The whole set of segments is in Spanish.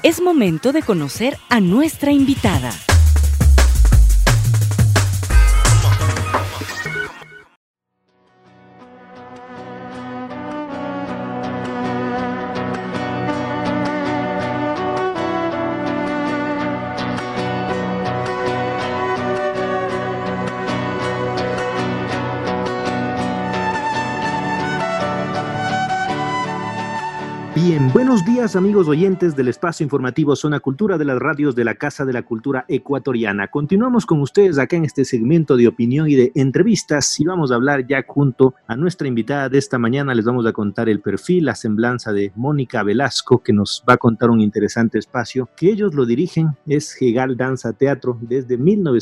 Es momento de conocer a nuestra invitada. Bien, buenos días amigos oyentes del espacio informativo Zona Cultura de las radios de la Casa de la Cultura Ecuatoriana. Continuamos con ustedes acá en este segmento de opinión y de entrevistas y vamos a hablar ya junto a nuestra invitada de esta mañana. Les vamos a contar el perfil, la semblanza de Mónica Velasco, que nos va a contar un interesante espacio que ellos lo dirigen, es Hegal Danza Teatro desde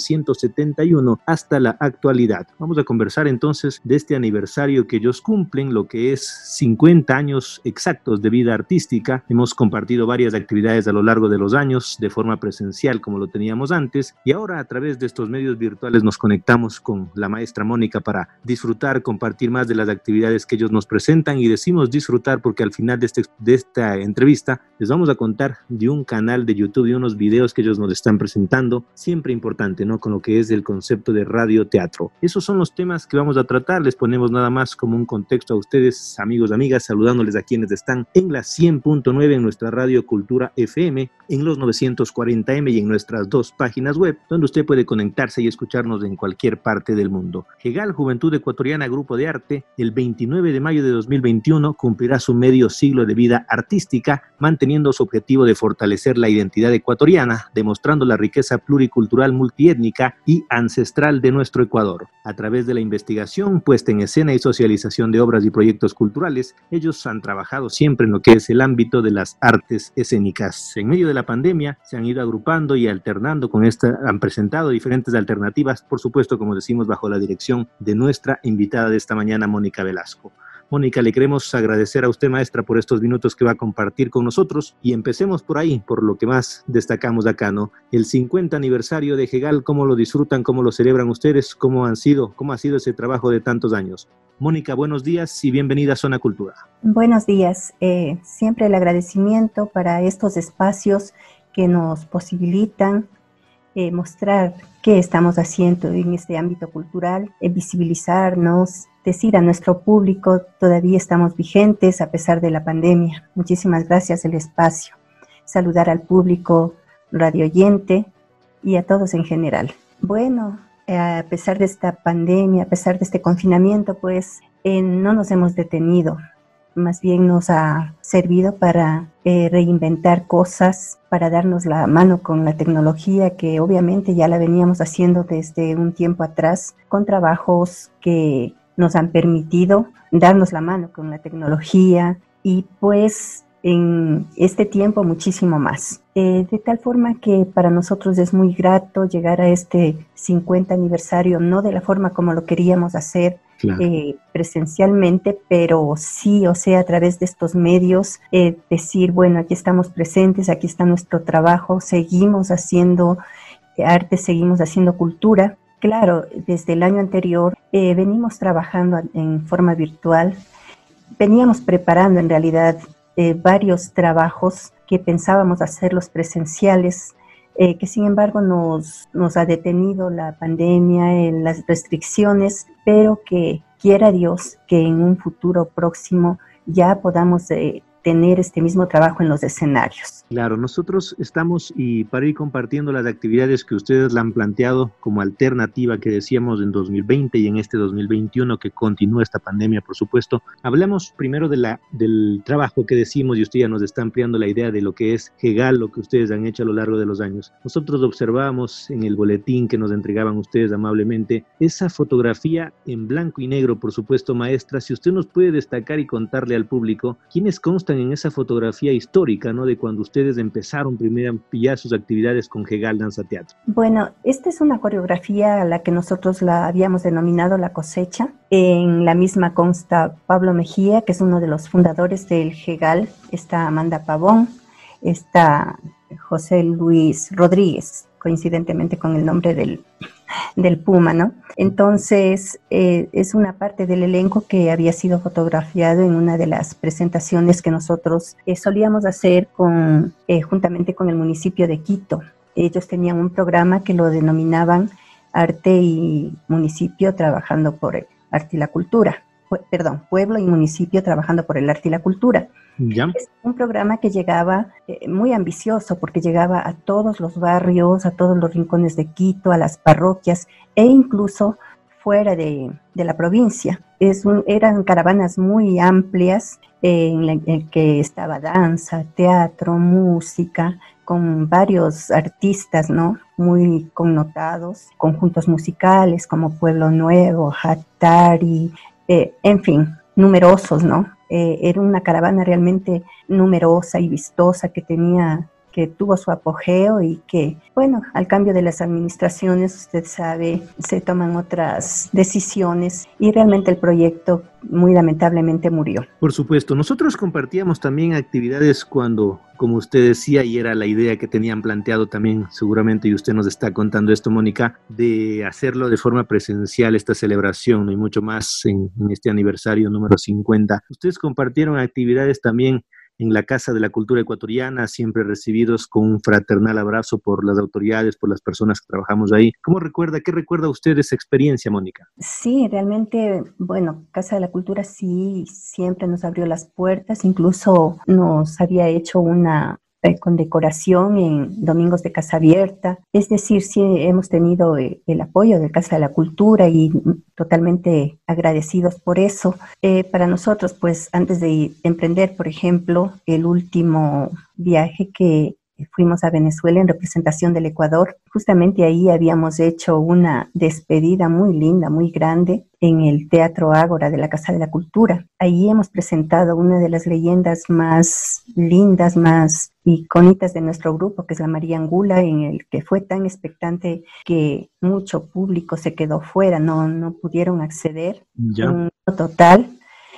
1971 hasta la actualidad. Vamos a conversar entonces de este aniversario que ellos cumplen, lo que es 50 años exactos de vida artística. Hemos compartido varias actividades a lo largo de los años de forma presencial como lo teníamos antes y ahora a través de estos medios virtuales nos conectamos con la maestra Mónica para disfrutar, compartir más de las actividades que ellos nos presentan y decimos disfrutar porque al final de esta entrevista les vamos a contar de un canal de YouTube, de unos videos que ellos nos están presentando, siempre importante, ¿no? Con lo que es el concepto de radioteatro. Esos son los temas que vamos a tratar, les ponemos nada más como un contexto a ustedes, amigos, amigas, saludándoles a quienes están en la 100.9 en nuestra radio Cultura FM, en los 940M y en nuestras dos páginas web, donde usted puede conectarse y escucharnos en cualquier parte del mundo. Hegal, Juventud Ecuatoriana, Grupo de Arte, el 29 de mayo de 2021 cumplirá su medio siglo de vida artística, manteniendo su objetivo de fortalecer la identidad ecuatoriana, demostrando la riqueza pluricultural, multiétnica y ancestral de nuestro Ecuador. A través de la investigación, puesta en escena y socialización de obras y proyectos culturales, ellos han trabajado siempre en lo que es el ámbito de las artes escénicas. En medio de la pandemia se han ido agrupando y alternando con han presentado diferentes alternativas, por supuesto, como decimos, bajo la dirección de nuestra invitada de esta mañana, Mónica Velasco. Mónica, le queremos agradecer a usted, maestra, por estos minutos que va a compartir con nosotros y empecemos por ahí, por lo que más destacamos acá, ¿no? El 50 aniversario de Hegal, ¿cómo lo disfrutan, cómo lo celebran ustedes, cómo ha sido ese trabajo de tantos años? Mónica, buenos días y bienvenida a Zona Cultura. Buenos días, siempre el agradecimiento para estos espacios que nos posibilitan mostrar qué estamos haciendo en este ámbito cultural, visibilizarnos, decir a nuestro público, todavía estamos vigentes a pesar de la pandemia. Muchísimas gracias el espacio. Saludar al público radio oyente y a todos en general. Bueno, a pesar de esta pandemia, a pesar de este confinamiento, pues no nos hemos detenido. Más bien nos ha servido para reinventar cosas, para darnos la mano con la tecnología que obviamente ya la veníamos haciendo desde un tiempo atrás, con trabajos que nos han permitido darnos la mano con la tecnología y pues en este tiempo muchísimo más. De tal forma que para nosotros es muy grato llegar a este 50 aniversario, no de la forma como lo queríamos hacer, claro, presencialmente, pero sí, o sea, a través de estos medios, decir, bueno, aquí estamos presentes, aquí está nuestro trabajo, seguimos haciendo arte, seguimos haciendo cultura. Claro, desde el año anterior venimos trabajando en forma virtual, veníamos preparando en realidad varios trabajos que pensábamos hacerlos presenciales, que sin embargo nos ha detenido la pandemia, las restricciones, pero que quiera Dios que en un futuro próximo ya podamos tener este mismo trabajo en los escenarios. Claro, nosotros estamos, y para ir compartiendo las actividades que ustedes la han planteado como alternativa que decíamos en 2020 y en este 2021 que continúa esta pandemia, por supuesto, hablamos primero del trabajo que decimos y usted ya nos está ampliando la idea de lo que es Hegal, lo que ustedes han hecho a lo largo de los años. Nosotros observamos en el boletín que nos entregaban ustedes amablemente esa fotografía en blanco y negro, por supuesto, maestra, si usted nos puede destacar y contarle al público quiénes constan en esa fotografía histórica, ¿no? De cuando ustedes empezaron primero ya sus actividades con Hegal Danza Teatro. Bueno, esta es una coreografía a la que nosotros la habíamos denominado La Cosecha. En la misma consta Pablo Mejía, que es uno de los fundadores del Hegal, está Amanda Pavón, está José Luis Rodríguez, coincidentemente con el nombre del del Puma, ¿no? Entonces, es una parte del elenco que había sido fotografiado en una de las presentaciones que nosotros solíamos hacer juntamente con el municipio de Quito. Ellos tenían un programa que lo denominaban Arte y Municipio trabajando por el arte y la cultura. Pueblo y municipio trabajando por el arte y la cultura. ¿Ya? Es un programa que llegaba muy ambicioso porque llegaba a todos los barrios, a todos los rincones de Quito, a las parroquias e incluso fuera de la provincia. Eran caravanas muy amplias en que estaba danza, teatro, música, con varios artistas, ¿no? Muy connotados, conjuntos musicales como Pueblo Nuevo, Hattari, en fin, numerosos, ¿no? Era una caravana realmente numerosa y vistosa que tuvo su apogeo y que, bueno, al cambio de las administraciones, usted sabe, se toman otras decisiones y realmente el proyecto muy lamentablemente murió. Por supuesto, nosotros compartíamos también actividades cuando, como usted decía, y era la idea que tenían planteado también seguramente, y usted nos está contando esto, Mónica, de hacerlo de forma presencial esta celebración, ¿no? Y mucho más en este aniversario número 50. Ustedes compartieron actividades también en la Casa de la Cultura Ecuatoriana, siempre recibidos con un fraternal abrazo por las autoridades, por las personas que trabajamos ahí. ¿Qué recuerda usted de esa experiencia, Mónica? Sí, realmente, bueno, Casa de la Cultura sí siempre nos abrió las puertas, incluso nos había hecho una condecoración en Domingos de Casa Abierta. Es decir, sí hemos tenido el apoyo de Casa de la Cultura y totalmente agradecidos por eso. Para nosotros, pues antes de emprender, por ejemplo, el último viaje que fuimos a Venezuela en representación del Ecuador, justamente ahí habíamos hecho una despedida muy linda, muy grande en el Teatro Ágora de la Casa de la Cultura. Ahí hemos presentado una de las leyendas más lindas, más icónicas de nuestro grupo, que es la María Angula, en el que fue tan expectante que mucho público se quedó fuera, no pudieron acceder. Ya. Un total.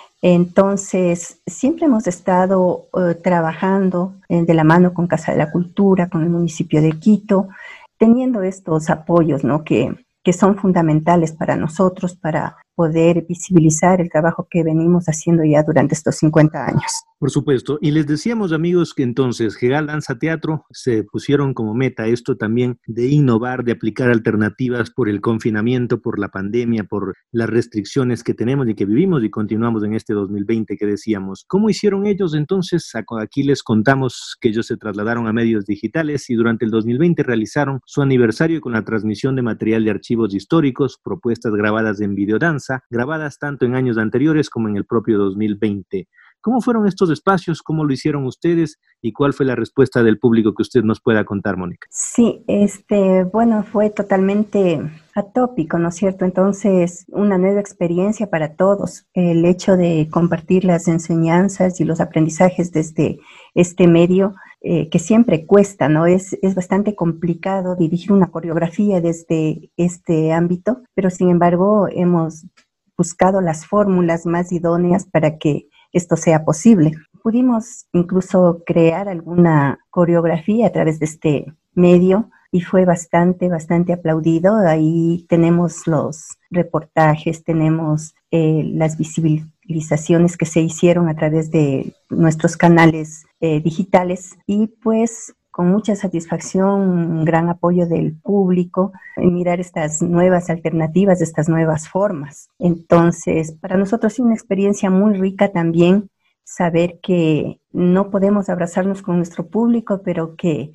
Entonces, siempre hemos estado trabajando de la mano con Casa de la Cultura, con el municipio de Quito, teniendo estos apoyos, ¿no? que son fundamentales para nosotros, para poder visibilizar el trabajo que venimos haciendo ya durante estos 50 años. Por supuesto. Y les decíamos, amigos, que entonces Gegal Danza Teatro se pusieron como meta esto también de innovar, de aplicar alternativas por el confinamiento, por la pandemia, por las restricciones que tenemos y que vivimos y continuamos en este 2020 que decíamos. ¿Cómo hicieron ellos entonces? Aquí les contamos que ellos se trasladaron a medios digitales y durante el 2020 realizaron su aniversario con la transmisión de material de archivos históricos, propuestas grabadas en videodanza, grabadas tanto en años anteriores como en el propio 2020. ¿Cómo fueron estos espacios? ¿Cómo lo hicieron ustedes? ¿Y cuál fue la respuesta del público que usted nos pueda contar, Mónica? Sí, bueno, fue totalmente atópico, ¿no es cierto? Entonces, una nueva experiencia para todos. El hecho de compartir las enseñanzas y los aprendizajes desde este medio, que siempre cuesta, ¿no? Es bastante complicado dirigir una coreografía desde este ámbito, pero sin embargo, hemos buscado las fórmulas más idóneas para que esto sea posible. Pudimos incluso crear alguna coreografía a través de este medio y fue bastante aplaudido. Ahí tenemos los reportajes, tenemos las visibilizaciones que se hicieron a través de nuestros canales digitales y pues con mucha satisfacción, un gran apoyo del público en mirar estas nuevas alternativas, estas nuevas formas. Entonces, para nosotros es una experiencia muy rica también saber que no podemos abrazarnos con nuestro público, pero que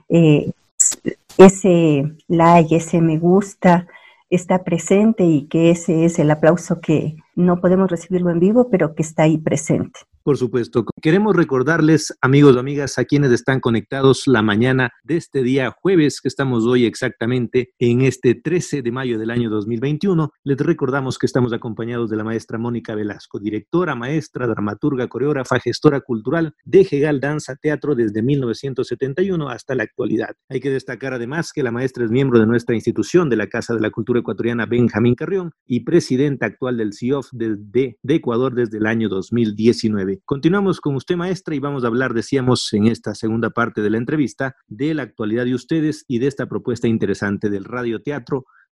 ese like, ese me gusta está presente y que ese es el aplauso que no podemos recibirlo en vivo, pero que está ahí presente. Por supuesto. Queremos recordarles, amigos o amigas, a quienes están conectados la mañana de este día jueves, que estamos hoy exactamente en este 13 de mayo del año 2021. Les recordamos que estamos acompañados de la maestra Mónica Velasco, directora, maestra, dramaturga, coreógrafa, gestora cultural de Gegal Danza Teatro desde 1971 hasta la actualidad. Hay que destacar además que la maestra es miembro de nuestra institución de la Casa de la Cultura Ecuatoriana Benjamín Carrión y presidenta actual del CIOF de Ecuador desde el año 2019. Continuamos con usted, maestra, y vamos a hablar, decíamos, en esta segunda parte de la entrevista, de la actualidad de ustedes y de esta propuesta interesante del radioteatro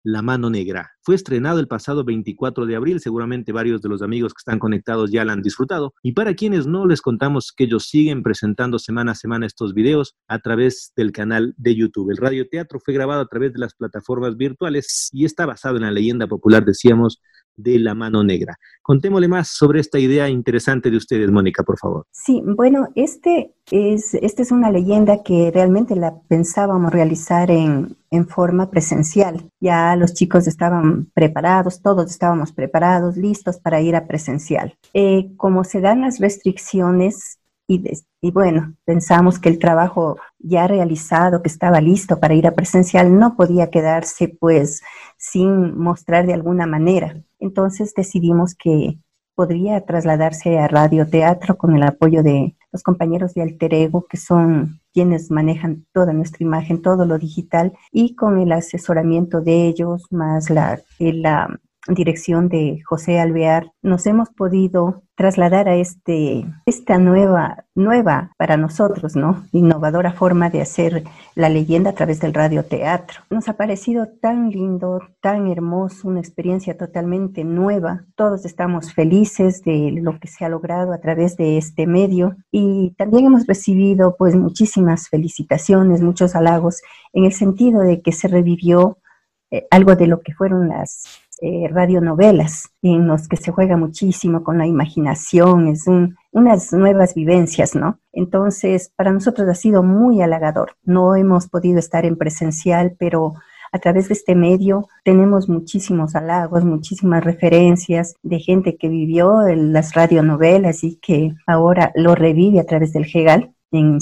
La Mano Negra. Fue estrenado el pasado 24 de abril, seguramente varios de los amigos que están conectados ya la han disfrutado, y para quienes no, les contamos que ellos siguen presentando semana a semana estos videos a través del canal de YouTube. El radioteatro fue grabado a través de las plataformas virtuales y está basado en la leyenda popular, decíamos, de La Mano Negra. Contémosle más sobre esta idea interesante de ustedes, Mónica, por favor. Sí, bueno, esta es una leyenda que realmente la pensábamos realizar en forma presencial. Ya los chicos estaban preparados, todos estábamos preparados, listos para ir a presencial. Como se dan las restricciones y bueno, pensamos que el trabajo ya realizado, que estaba listo para ir a presencial, no podía quedarse pues sin mostrar de alguna manera. Entonces decidimos que podría trasladarse a radioteatro con el apoyo de los compañeros de Alter Ego, que son quienes manejan toda nuestra imagen, todo lo digital, y con el asesoramiento de ellos, más la dirección de José Alvear, nos hemos podido trasladar a esta nueva para nosotros, ¿no? Innovadora forma de hacer la leyenda a través del radioteatro. Nos ha parecido tan lindo, tan hermoso, una experiencia totalmente nueva. Todos estamos felices de lo que se ha logrado a través de este medio y también hemos recibido pues muchísimas felicitaciones, muchos halagos en el sentido de que se revivió algo de lo que fueron las radionovelas, en los que se juega muchísimo con la imaginación, es unas nuevas vivencias, ¿no? Entonces, para nosotros ha sido muy halagador. No hemos podido estar en presencial, pero a través de este medio tenemos muchísimos halagos, muchísimas referencias de gente que vivió las radionovelas y que ahora lo revive a través del GEGAL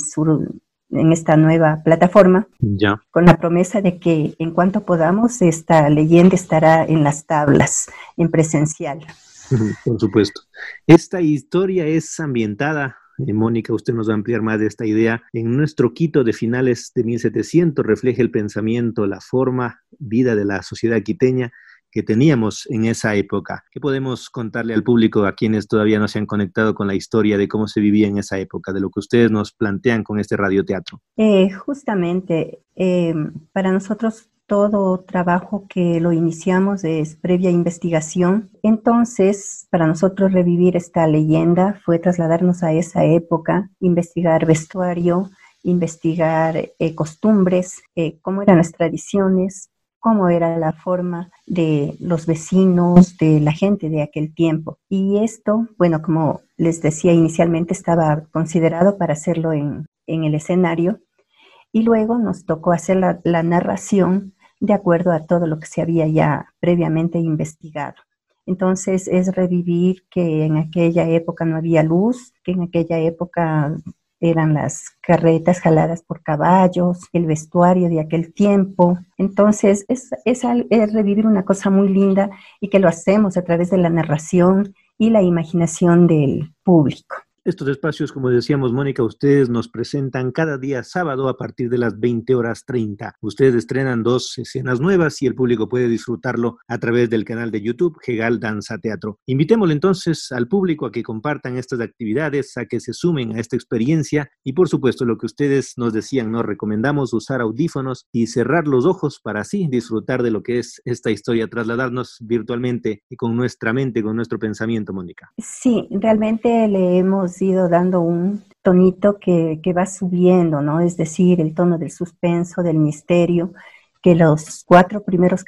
en esta nueva plataforma, ya, con la promesa de que en cuanto podamos, esta leyenda estará en las tablas, en presencial. Por supuesto. Esta historia es ambientada, Mónica, usted nos va a ampliar más de esta idea, en nuestro Quito de finales de 1700, refleja el pensamiento, la forma, vida de la sociedad quiteña que teníamos en esa época. ¿Qué podemos contarle al público, a quienes todavía no se han conectado con la historia de cómo se vivía en esa época, de lo que ustedes nos plantean con este radioteatro? Justamente, para nosotros todo trabajo que lo iniciamos es previa investigación. Entonces, para nosotros revivir esta leyenda fue trasladarnos a esa época, investigar vestuario, investigar costumbres, cómo eran las tradiciones, cómo era la forma de los vecinos, de la gente de aquel tiempo. Y esto, bueno, como les decía inicialmente, estaba considerado para hacerlo en el escenario, y luego nos tocó hacer la narración de acuerdo a todo lo que se había ya previamente investigado. Entonces es revivir que en aquella época no había luz, que en aquella época eran las carretas jaladas por caballos, el vestuario de aquel tiempo. Entonces es revivir una cosa muy linda y que lo hacemos a través de la narración y la imaginación del público. Estos espacios, como decíamos, Mónica, ustedes nos presentan cada día sábado a partir de las 20:30. Ustedes estrenan 2 escenas nuevas y el público puede disfrutarlo a través del canal de YouTube GEGAL Danza Teatro. Invitémosle entonces al público a que compartan estas actividades, a que se sumen a esta experiencia y, por supuesto, lo que ustedes nos decían, nos recomendamos usar audífonos y cerrar los ojos para así disfrutar de lo que es esta historia, trasladarnos virtualmente y con nuestra mente, con nuestro pensamiento, Mónica. Sí, realmente le hemos ido dando un tonito que va subiendo, ¿no? Es decir, el tono del suspenso, del misterio, que los 5 primeros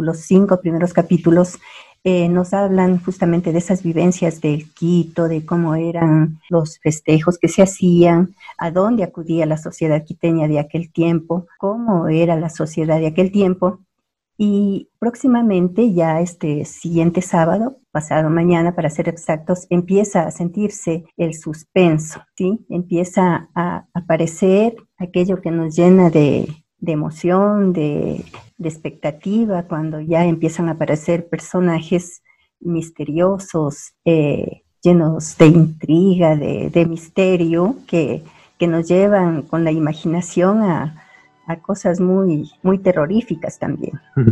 capítulos nos hablan justamente de esas vivencias del Quito, de cómo eran los festejos que se hacían, a dónde acudía la sociedad quiteña de aquel tiempo, cómo era la sociedad de aquel tiempo. Y próximamente, ya este siguiente sábado, pasado mañana para ser exactos, empieza a sentirse el suspenso, ¿sí? Empieza a aparecer aquello que nos llena de emoción, de expectativa, cuando ya empiezan a aparecer personajes misteriosos, llenos de intriga, de misterio, que nos llevan con la imaginación a cosas muy, muy terroríficas también.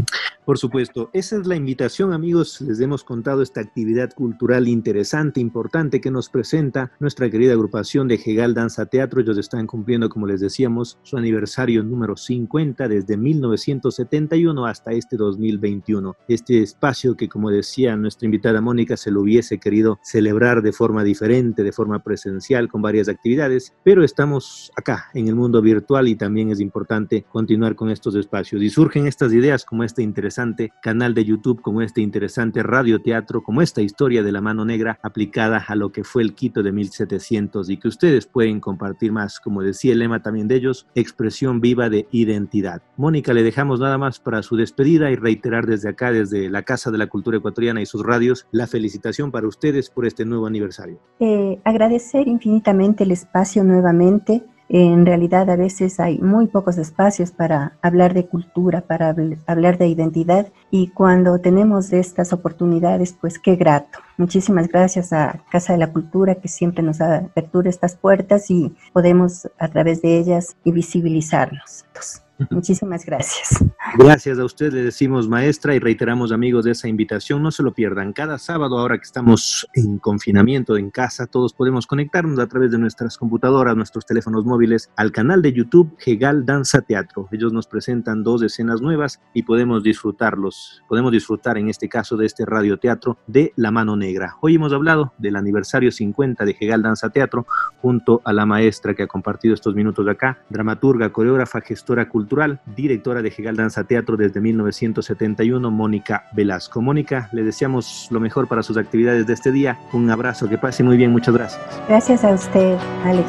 Por supuesto, esa es la invitación, amigos. Les hemos contado esta actividad cultural interesante, importante que nos presenta nuestra querida agrupación de Hegal Danza Teatro. Ellos están cumpliendo, como les decíamos, su aniversario número 50 desde 1971 hasta este 2021. Este espacio que, como decía nuestra invitada Mónica, se lo hubiese querido celebrar de forma diferente, de forma presencial, con varias actividades, pero estamos acá en el mundo virtual y también es importante continuar con estos espacios. Y surgen estas ideas como este interesante canal de YouTube, como este interesante radioteatro, como esta historia de la mano negra aplicada a lo que fue el Quito de 1700 y que ustedes pueden compartir más, como decía el lema también de ellos, expresión viva de identidad. Mónica, le dejamos nada más para su despedida y reiterar desde acá, desde la Casa de la Cultura Ecuatoriana y sus radios, la felicitación para ustedes por este nuevo aniversario. Agradecer infinitamente el espacio nuevamente. En realidad a veces hay muy pocos espacios para hablar de cultura, para hablar de identidad, y cuando tenemos estas oportunidades, pues qué grato. Muchísimas gracias a Casa de la Cultura, que siempre nos apertura estas puertas y podemos a través de ellas visibilizarnos. Entonces, muchísimas gracias. Gracias a usted, le decimos, maestra, y reiteramos, amigos, de esa invitación. No se lo pierdan. Cada sábado, ahora que estamos en confinamiento en casa, todos podemos conectarnos a través de nuestras computadoras, nuestros teléfonos móviles, al canal de YouTube Hegal Danza Teatro. Ellos nos presentan 2 escenas nuevas y podemos disfrutarlos. Podemos disfrutar, en este caso, de este radioteatro de La Mano Negra. Hoy hemos hablado del aniversario 50 de Hegal Danza Teatro, junto a la maestra que ha compartido estos minutos de acá, dramaturga, coreógrafa, gestora cultural, directora de Hegal Danza Teatro desde 1971, Mónica Velasco. Mónica, le deseamos lo mejor para sus actividades de este día. Un abrazo, que pase muy bien, muchas gracias. Gracias a usted, Alex.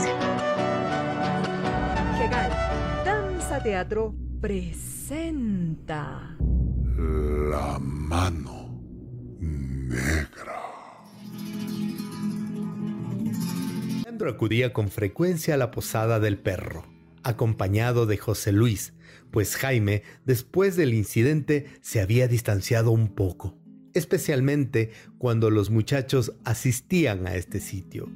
Hegal Danza Teatro presenta La Mano Negra. Leandro acudía con frecuencia a la posada del perro, acompañado de José Luis, pues Jaime, después del incidente, se había distanciado un poco, especialmente cuando los muchachos asistían a este sitio.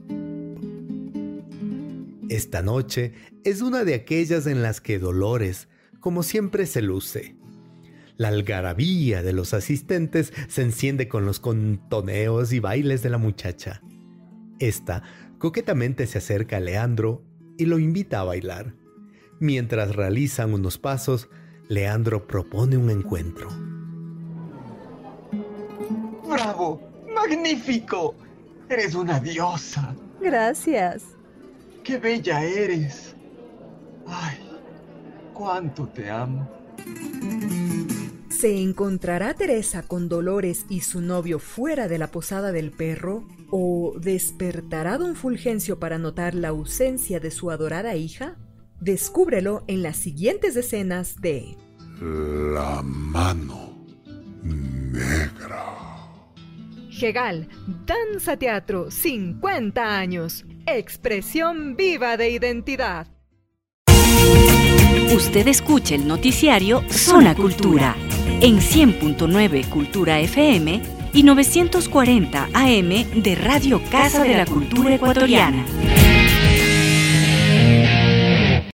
Esta noche es una de aquellas en las que Dolores, como siempre, se luce. La algarabía de los asistentes se enciende con los contoneos y bailes de la muchacha. Esta coquetamente se acerca a Leandro y lo invita a bailar. Mientras realizan unos pasos, Leandro propone un encuentro. ¡Bravo! ¡Magnífico! ¡Eres una diosa! Gracias. ¡Qué bella eres! ¡Ay! ¡Cuánto te amo! ¿Se encontrará Teresa con Dolores y su novio fuera de la posada del perro? ¿O despertará don Fulgencio para notar la ausencia de su adorada hija? Descúbrelo en las siguientes escenas de La Mano Negra. Hegal Danza Teatro, 50 años. Expresión viva de identidad. Usted escucha el noticiario Zona Cultura en 100.9 Cultura FM y 940 AM de Radio Casa de la Cultura Ecuatoriana.